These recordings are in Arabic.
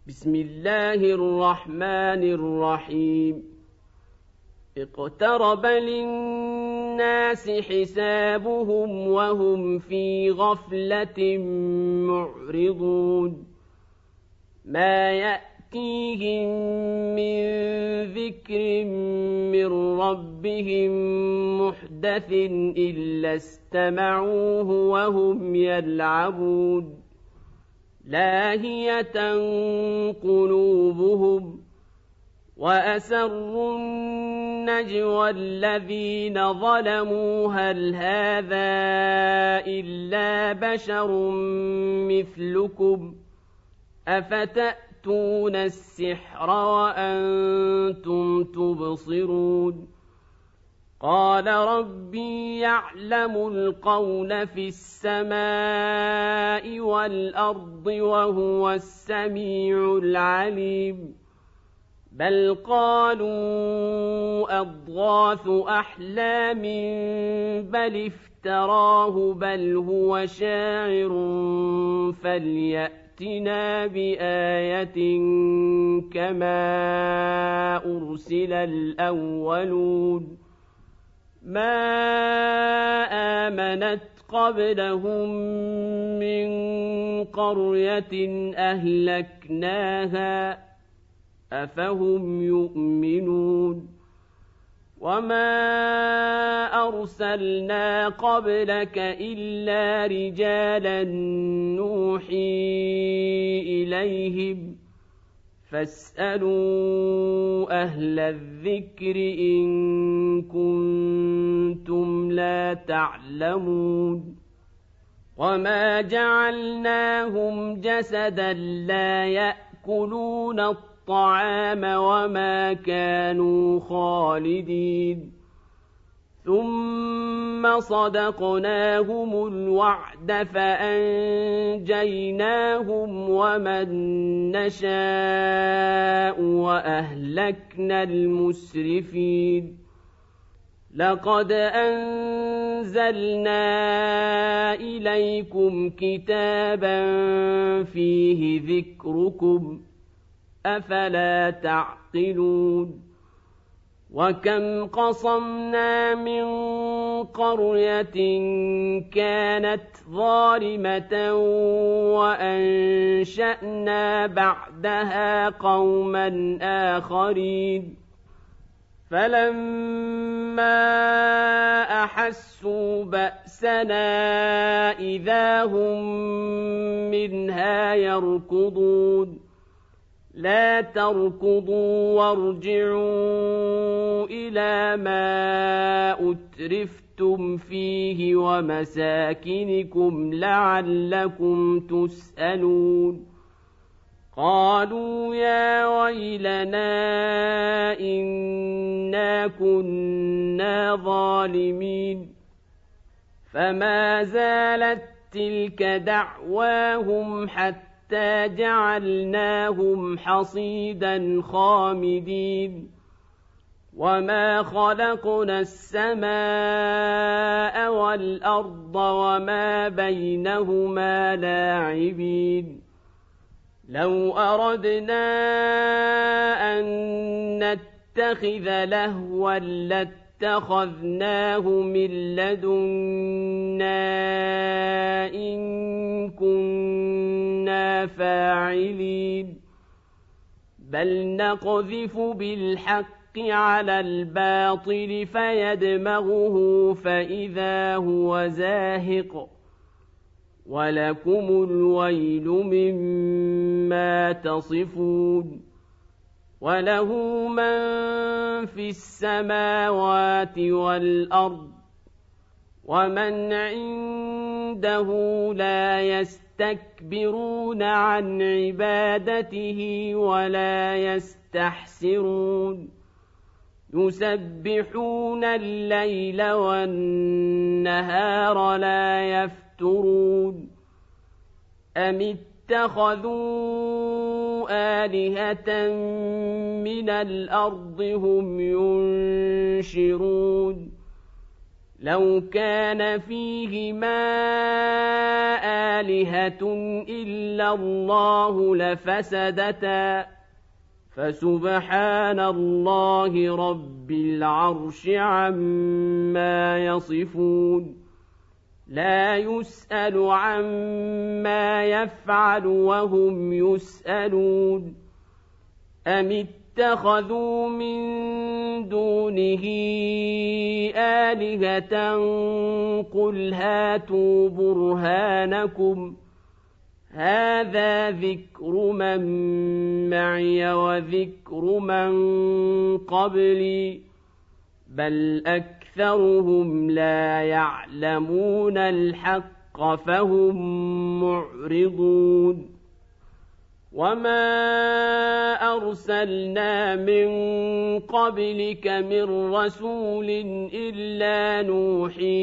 بسم الله الرحمن الرحيم اقترب للناس حسابهم وهم في غفلة معرضون ما يأتيهم من ذكر من ربهم محدث إلا استمعوه وهم يلعبون لاهية قلوبهم وأسروا النجوى الذين ظلموا هل هذا إلا بشر مثلكم أفتأتون السحر وأنتم تبصرون قال ربي يعلم القول في السماء والأرض وهو السميع العليم بل قالوا أضغاث أحلام بل افتراه بل هو شاعر فليأتنا بآية كما أرسل الأولون ما آمنت قبلهم من قرية أهلكناها أفهم يؤمنون وما أرسلنا قبلك إلا رجالا نوحي إليهم فاسألوا أهل الذكر إن كنتم لا تعلمون وما جعلناهم جسدا لا يأكلون الطعام وما كانوا خالدين ثم صدقناهم الوعد فأنجيناهم ومن نشاء وأهلكنا المسرفين لقد أنزلنا إليكم كتابا فيه ذكركم أفلا تعقلون وكم قصمنا من قرية كانت ظالمة وأنشأنا بعدها قوما آخرين فلما أحسوا بأسنا إذا هم منها يركضون لا تركضوا وارجعوا إلى ما أترفتم فيه ومساكنكم لعلكم تسألون قالوا يا ويلنا إنا كنا ظالمين فما زالت تلك دعواهم حتى جعلناهم حصيدا خامدين وما خلقنا السماء والأرض وما بينهما لاعبين لو أردنا أن نتخذ لهوا لاتخذناه من لدنا إن كنا فاعلين بل نقذف بالحق على الباطل فيدمغه فإذا هو زاهق ولكم الويل مما تصفون وله من في السماوات والأرض ومن عنده لا يستكبرون عن عبادته ولا يستحسرون يسبحون الليل والنهار لا يفترون أم اتخذوا آلهة من الأرض هم ينشرون لو كان فيهما آلهة إلا الله لفسدتا فسبحان الله رب العرش عما يصفون لا يسأل عما يفعل وهم يسألون أم اتخذوا من دونه آلهة قل هاتوا برهانكم هذا ذكر من معي وذكر من قبلي بل أكثرهم لا يعلمون الحق فهم معرضون وما أرسلنا من قبلك من رسول إلا نوحي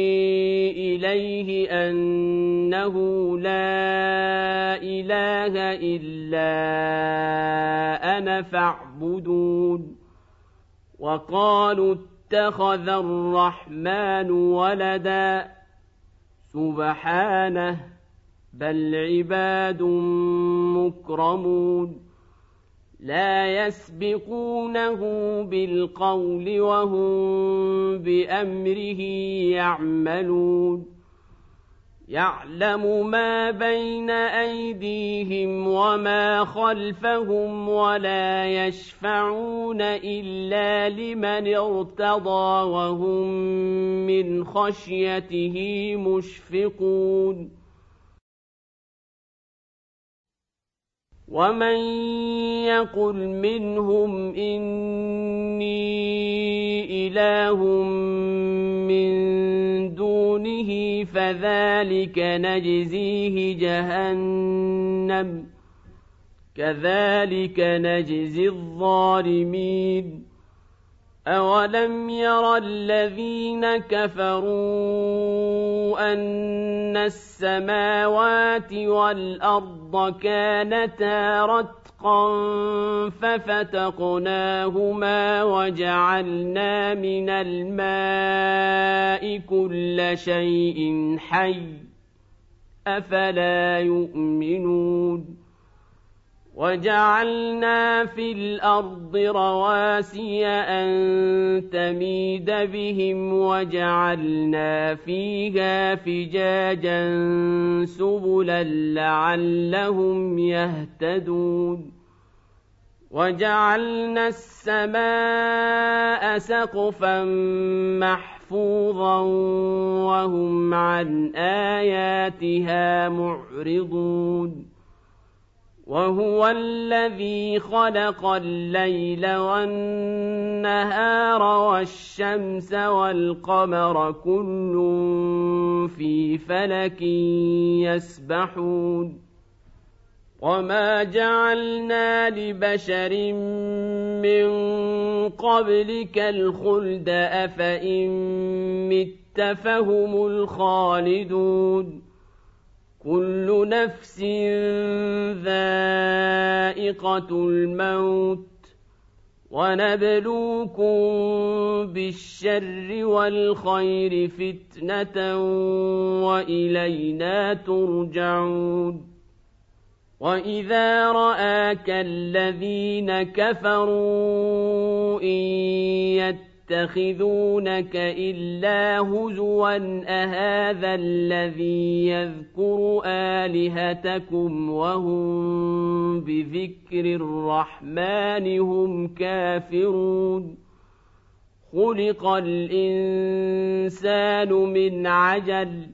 إليه أنه لا إله إلا أنا فاعبدون وقالوا اتخذ الرحمن ولدا سبحانه بل عباد مكرمون لا يسبقونه بالقول وهم بأمره يعملون يعلم ما بين أيديهم وما خلفهم ولا يشفعون إلا لمن ارتضى وهم من خشيته مشفقون ومن يقل منهم إني إله من دونه فذلك نجزيه جهنم كذلك نجزي الظالمين أولم ير الذين كفروا أن السماوات والأرض كانتا رتقا ففتقناهما وجعلنا من الماء كل شيء حي أفلا يؤمنون وجعلنا في الأرض رواسي أن تميد بهم وجعلنا فيها فجاجا سبلا لعلهم يهتدون وجعلنا السماء سقفا محفوظا وهم عن آياتها معرضون وهو الذي خلق الليل والنهار والشمس والقمر كل في فلك يسبحون وما جعلنا لبشر من قبلك الخلد أفإن مت فهم الخالدون كل نفس ذائقة الموت ونبلوكم بالشر والخير فتنة وإلينا ترجعون وإذا رآك الذين كفروا إن يتخذونك إلا هزوا أهذا الذي يذكر آلهتكم وهم بذكر الرحمن هم كافرون خلق الإنسان من عجل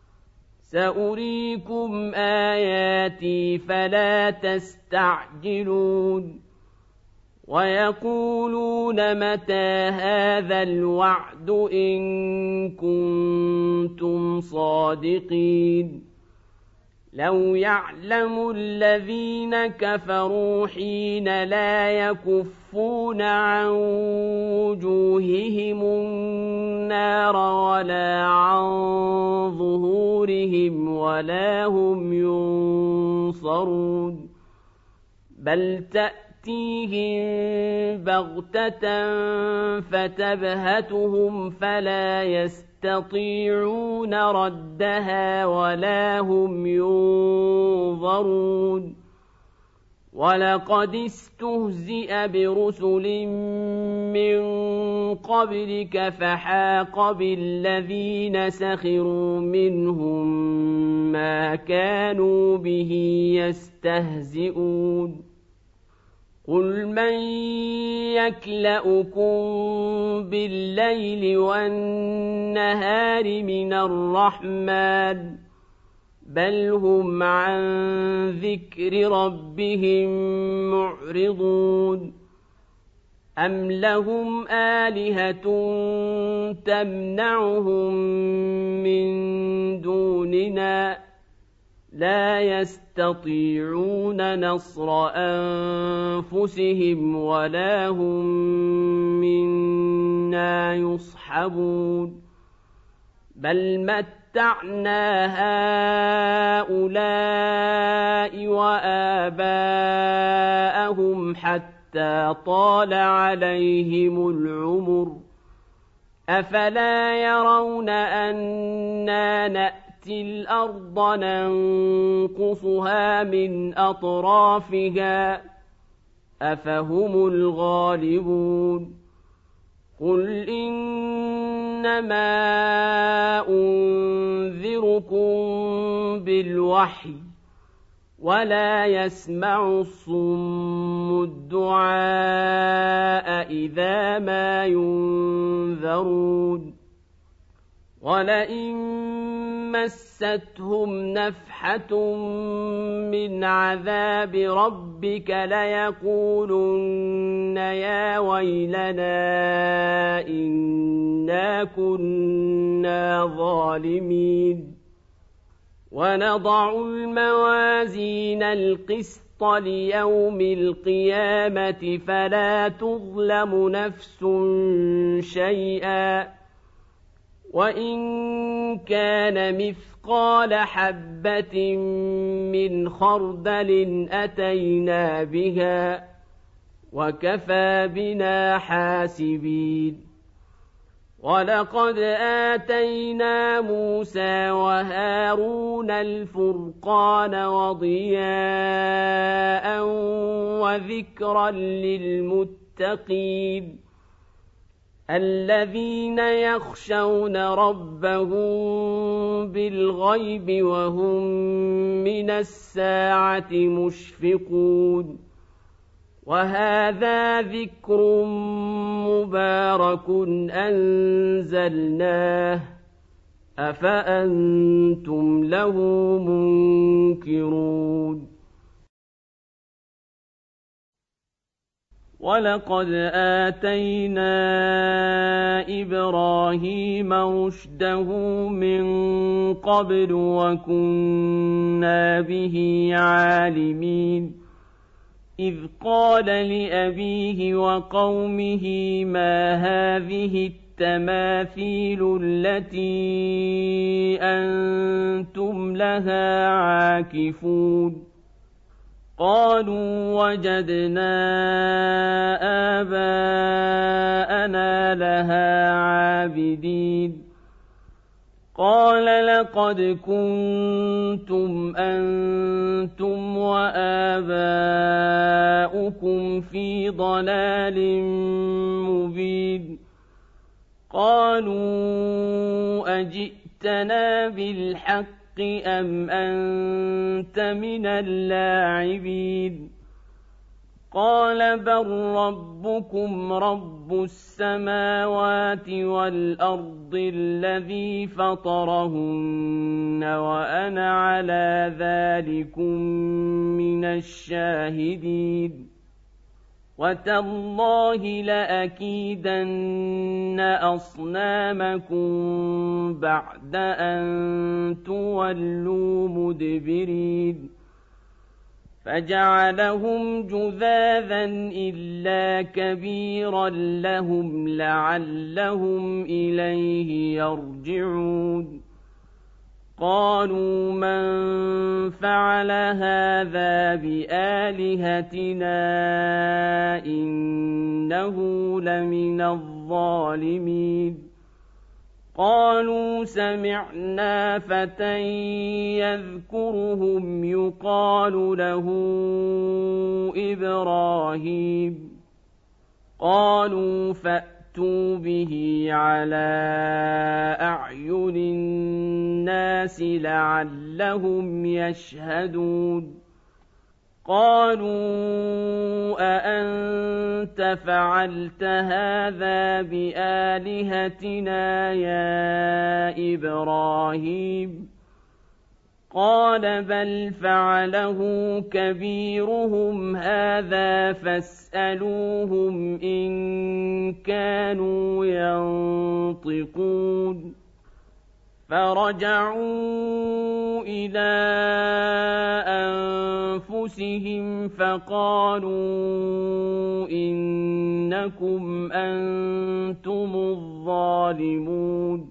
سأريكم آياتي فلا تستعجلون ويقولون متى هذا الوعد إن كنتم صادقين لو يعلم الذين كفروا حين لا يكفون عن وجوههم النار ولا عن ظهورهم ولا هم ينصرون بل تأتيهم تأتيهم بغتة فتبهتهم فلا يستطيعون ردها ولا هم ينظرون ولقد استهزئ برسل من قبلك فحاق بالذين سخروا منهم ما كانوا به يستهزئون قل من يكلؤكم بالليل والنهار من الرحمن بل هم عن ذكر ربهم معرضون أم لهم آلهة تمنعهم من دوننا لا يستطيعون نصر أنفسهم ولا هم منا يصحبون بل متعنا هؤلاء وآباءهم حتى طال عليهم العمر أفلا يرون أنا نأتي الأرض ننقصها من أطرافها أفهم الغالبون قل إنما أنذركم بالوحي ولا يسمع الصم الدعاء إذا ما ينذرون ولئن مستهم نفحة من عذاب ربك ليقولن يا ويلنا إنا كنا ظالمين ونضع الموازين القسط ليوم القيامة فلا تظلم نفس شيئا وإن كان مثقال حبة من خردل أتينا بها وكفى بنا حاسبين ولقد آتينا موسى وهارون الفرقان وضياء وذكرا للمتقين الذين يخشون ربهم بالغيب وهم من الساعة مشفقون وهذا ذكر مبارك أنزلناه أفأنتم له منكرون ولقد آتينا إبراهيم رشده من قبل وكنا به عالمين إذ قال لأبيه وقومه ما هذه التماثيل التي أنتم لها عاكفون قالوا وجدنا آباءنا لها عابدين قال لقد كنتم أنتم وآباؤكم في ضلال مبين قالوا أجئتنا بالحق أم أنت من اللاعبين قال بل ربكم رب السماوات والأرض الذي فطرهن وأنا على ذلكم من الشاهدين وتالله لأكيدن أصنامكم بعد أن تولوا مدبرين فجعلهم جذاذا إلا كبيرا لهم لعلهم إليه يرجعون قالوا من فعل هذا بآلهتنا إنه لمن الظالمين قالوا سمعنا فتى يذكرهم يقال له إبراهيم قالوا فأتوا به على أعين الناس لعلهم يشهدون قالوا أأنت فعلت هذا بآلهتنا يا إبراهيم قال بل فعله كبيرهم هذا فاسألوهم إن كانوا ينطقون فرجعوا إلى أنفسهم فقالوا إنكم أنتم الظالمون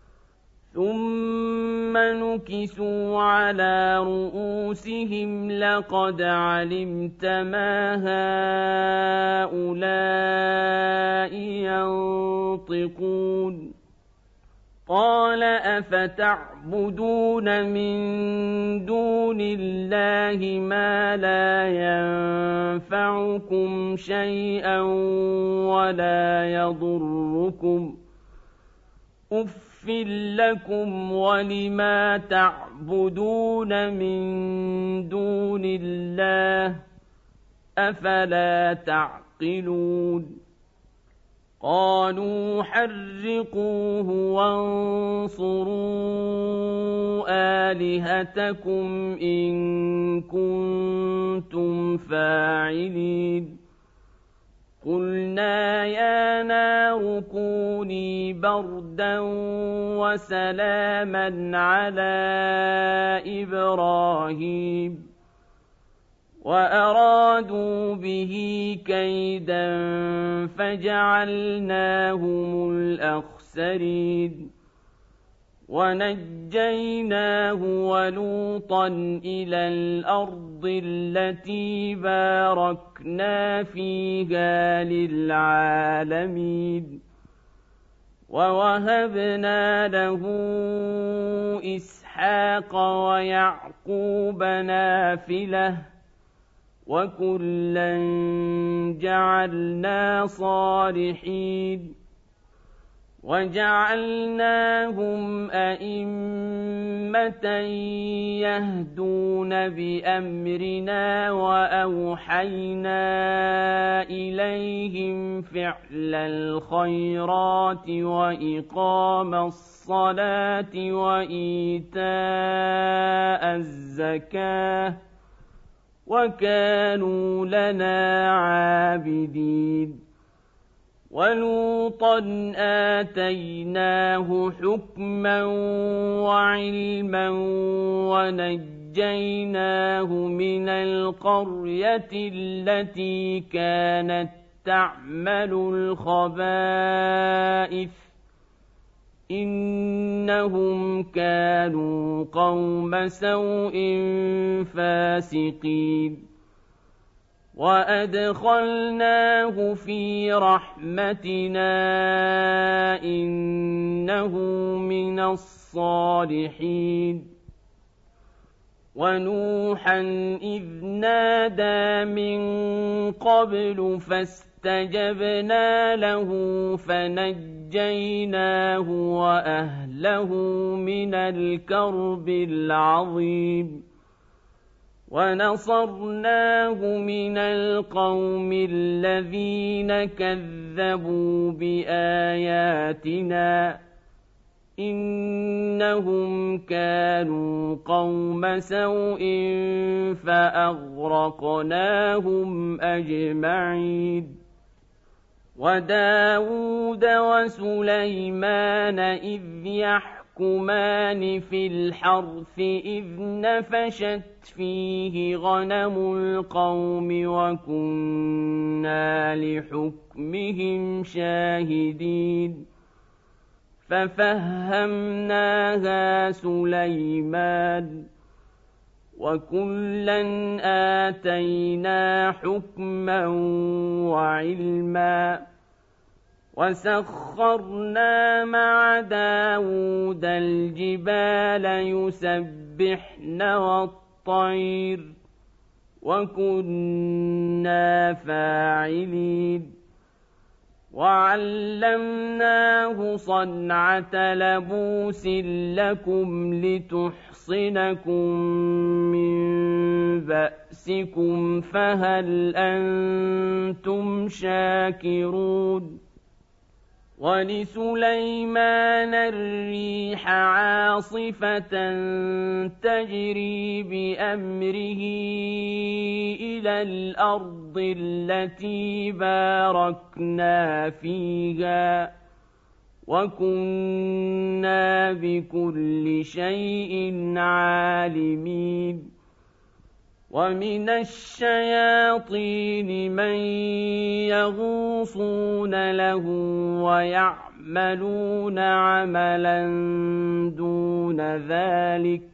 ثم نكسوا على رؤوسهم لقد علمت ما هؤلاء ينطقون قال أفتعبدون من دون الله ما لا ينفعكم شيئا ولا يضركم أُفٍّ لكم ولما تعبدون من دون الله أفلا تعقلون قالوا حرقوه وانصروا آلهتكم إن كنتم فاعلين قلنا يا نار كوني بردا وسلاما على إبراهيم وأرادوا به كيدا فجعلناهم الأخسرين ونجيناه ولوطا إلى الأرض التي باركنا فيها للعالمين ووهبنا له إسحاق ويعقوب نافلة وكلا جعلنا صالحين وجعلناهم أئمة يهدون بأمرنا وأوحينا إليهم فعل الخيرات وإقام الصلاة وإيتاء الزكاة وكانوا لنا عابدين ولوطا آتيناه حكما وعلما ونجيناه من القرية التي كانت تعمل الخبائث إنهم كانوا قوم سوء فاسقين وأدخلناه في رحمتنا إنه من الصالحين ونوحا إذ نادى من قبل فاستجبنا له فنجيناه وأهله من الكرب العظيم ونصرناه من القوم الذين كذبوا بآياتنا إنهم كانوا قوم سوء فأغرقناهم أجمعين وداود وسليمان إذ يحكمان في الحرث إذ نفشت فيه غنم القوم وكنا لحكمهم شاهدين ففهمناها سليمان وكلا آتينا حكما وعلما وسخرنا مع داود الجبال يسبحن والطير وكنا فاعلين وعلمناه صنعة لبوس لكم لتحصنكم من بأسكم فهل أنتم شاكرون ولسليمان الريح عاصفة تجري بأمره إلى الأرض التي باركنا فيها وكنا بكل شيء عالمين ومن الشياطين من يغوصون له ويعملون عملا دون ذلك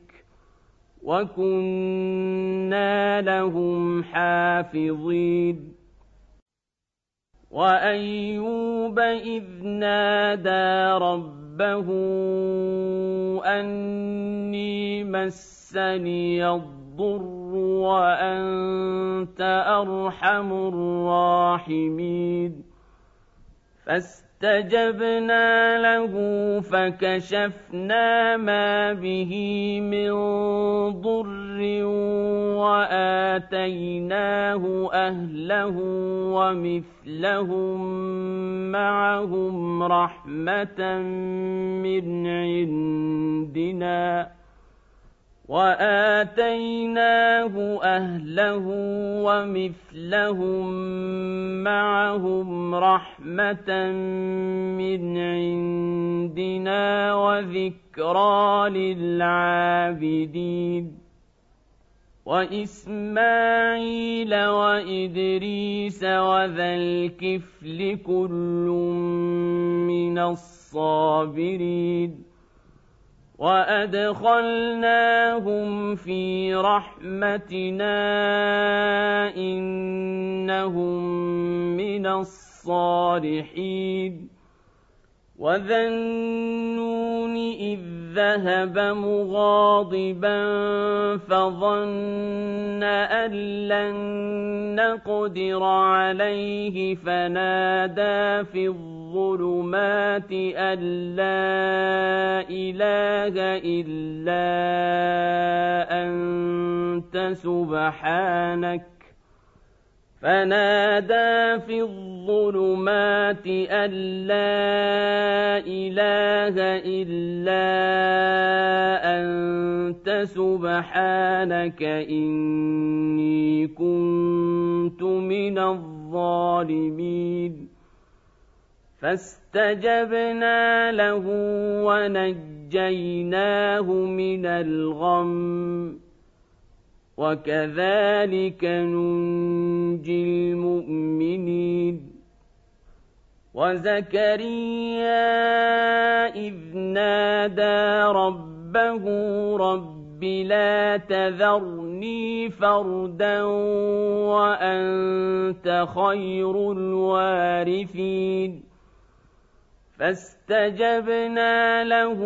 وكنا لهم حافظين وأيوب إذ نادى ربه أني مسني الضر وأنت أرحم الراحمين فاستجبنا له فكشفنا ما به من ضر وآتيناه أهله ومثلهم معهم رحمة من عندنا وآتيناه أهله ومثلهم معهم رحمة من عندنا وذكرى للعابدين وإسماعيل وإدريس وذا الكفل كل من الصابرين وأدخلناهم في رحمتنا إنهم من الصالحين وذا النون إذ ذهب مغاضبا فظن أن لن نقدر عليه فنادى في الظلمات أن لا إله إلا أنت سبحانك فنادى في الظلمات أن لا إله إلا أنت سبحانك إني كنت من الظالمين فاستجبنا له ونجيناه من الغم وكذلك ننجي المؤمنين وزكريا إذ نادى ربه رب لا تذرني فردا وأنت خير الوارثين فاستجبنا له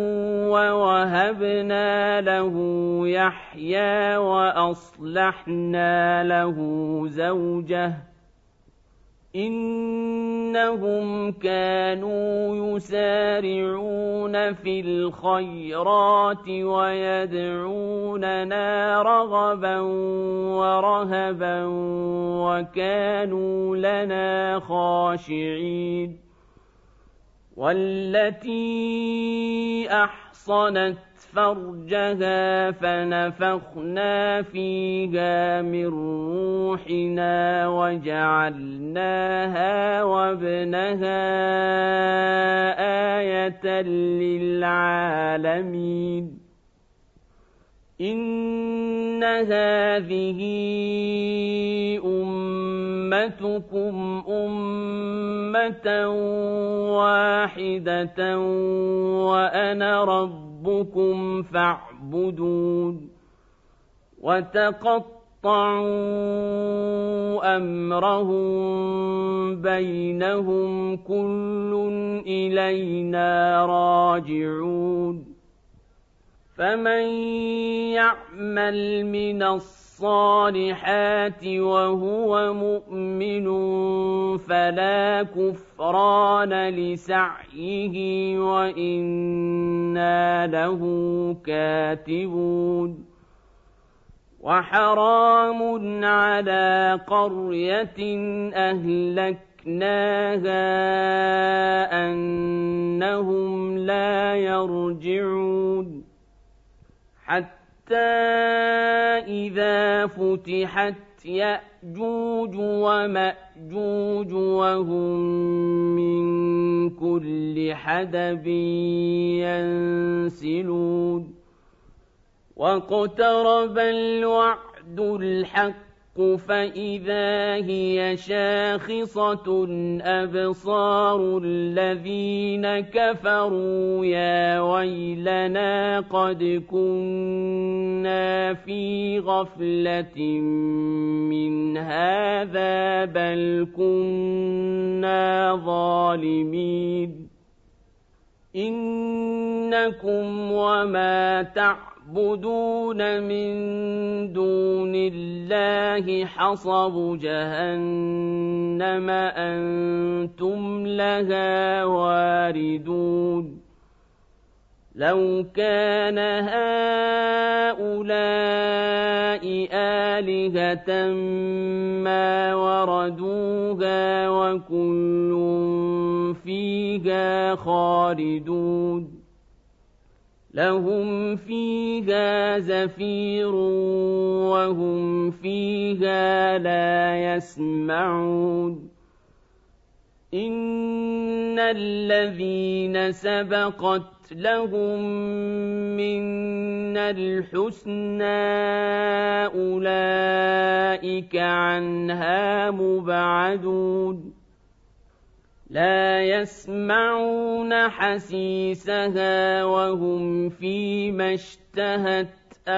ووهبنا له يحيى وأصلحنا له زوجه إنهم كانوا يسارعون في الخيرات ويدعوننا رغبا ورهبا وكانوا لنا خاشعين والتي أحصنت فرجها فنفخنا فيها من روحنا وجعلناها وابنها آية للعالمين إن هذه أمتكم أمة واحدة وأنا ربكم فاعبدون وتقطعوا أمرهم بينهم كل إلينا راجعون فمن يعمل من الصالحات وهو مؤمن فلا كفران لسعيه وإنا له كاتبون وحرام على قرية أهلكناها أنهم لا يرجعون حتى إذا فتحت يأجوج ومأجوج وهم من كل حدب ينسلون واقترب الوعد الحق فإذا هي شاخصة أبصار الذين كفروا يا ويلنا قد كنا في غفلة من هذا بل كنا ظالمين إنكم وما تعبدون من دون الله حصب جهنم أنتم لها واردون لو كان هؤلاء آلهة ما وردوها وكل فيها خالدون لهم فيها زفير وهم فيها لا يسمعون إن الذين سبقت لهم منا الحسنى أولئك عنها مبعدون لا يسمعون حسيسها وهم فيما اشتهت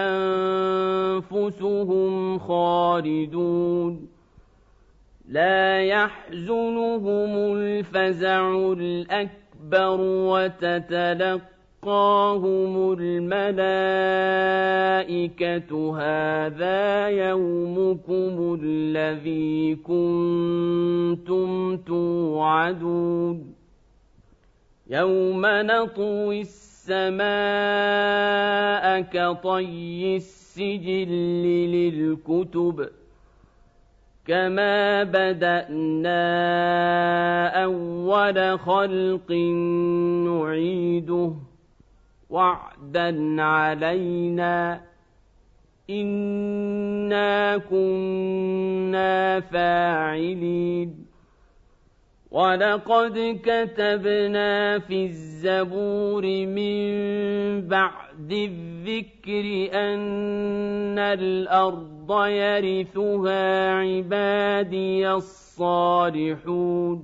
أنفسهم خالدون لا يحزنهم الفزع الأكبر وتتلقاهم الملائكة هذا يومكم الذي كنتم توعدون يوم نطوي السماء كطي السجل للكتب كما بدأنا أول خلق نعيده وعدا علينا إنا كنا فاعلين ولقد كتبنا في الزبور من بعد الذكر أن الأرض يرثها عبادي الصالحون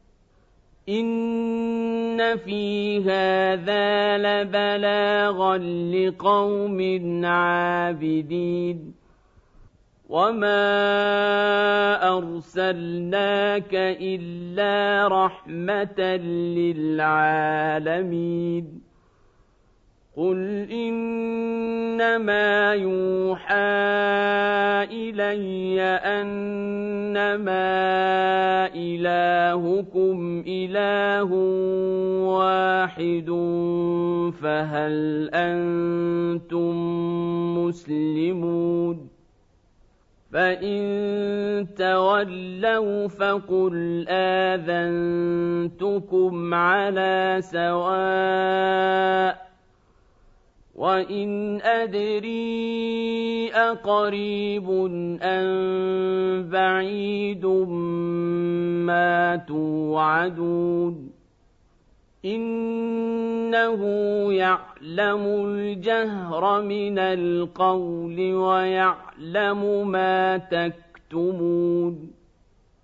إن في هذا لبلاغا لقوم عابدين وما أرسلناك إلا رحمة للعالمين قل إنما يوحى إلي أنما إلهكم إله واحد فهل أنتم مسلمون فإن تولوا فقل آذنتكم على سواء وإن أدري أقريب أم بعيد ما توعدون إنه يعلم الجهر من القول ويعلم ما تكتمون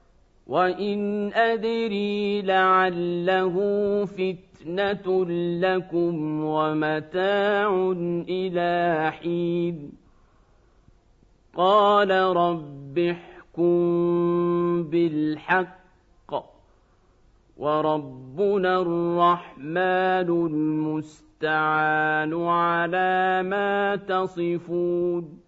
وإن أدري لعله فتنة لكم ومتاع إلى حين قال رب احكم بالحق وربنا الرحمن المستعان على ما تصفون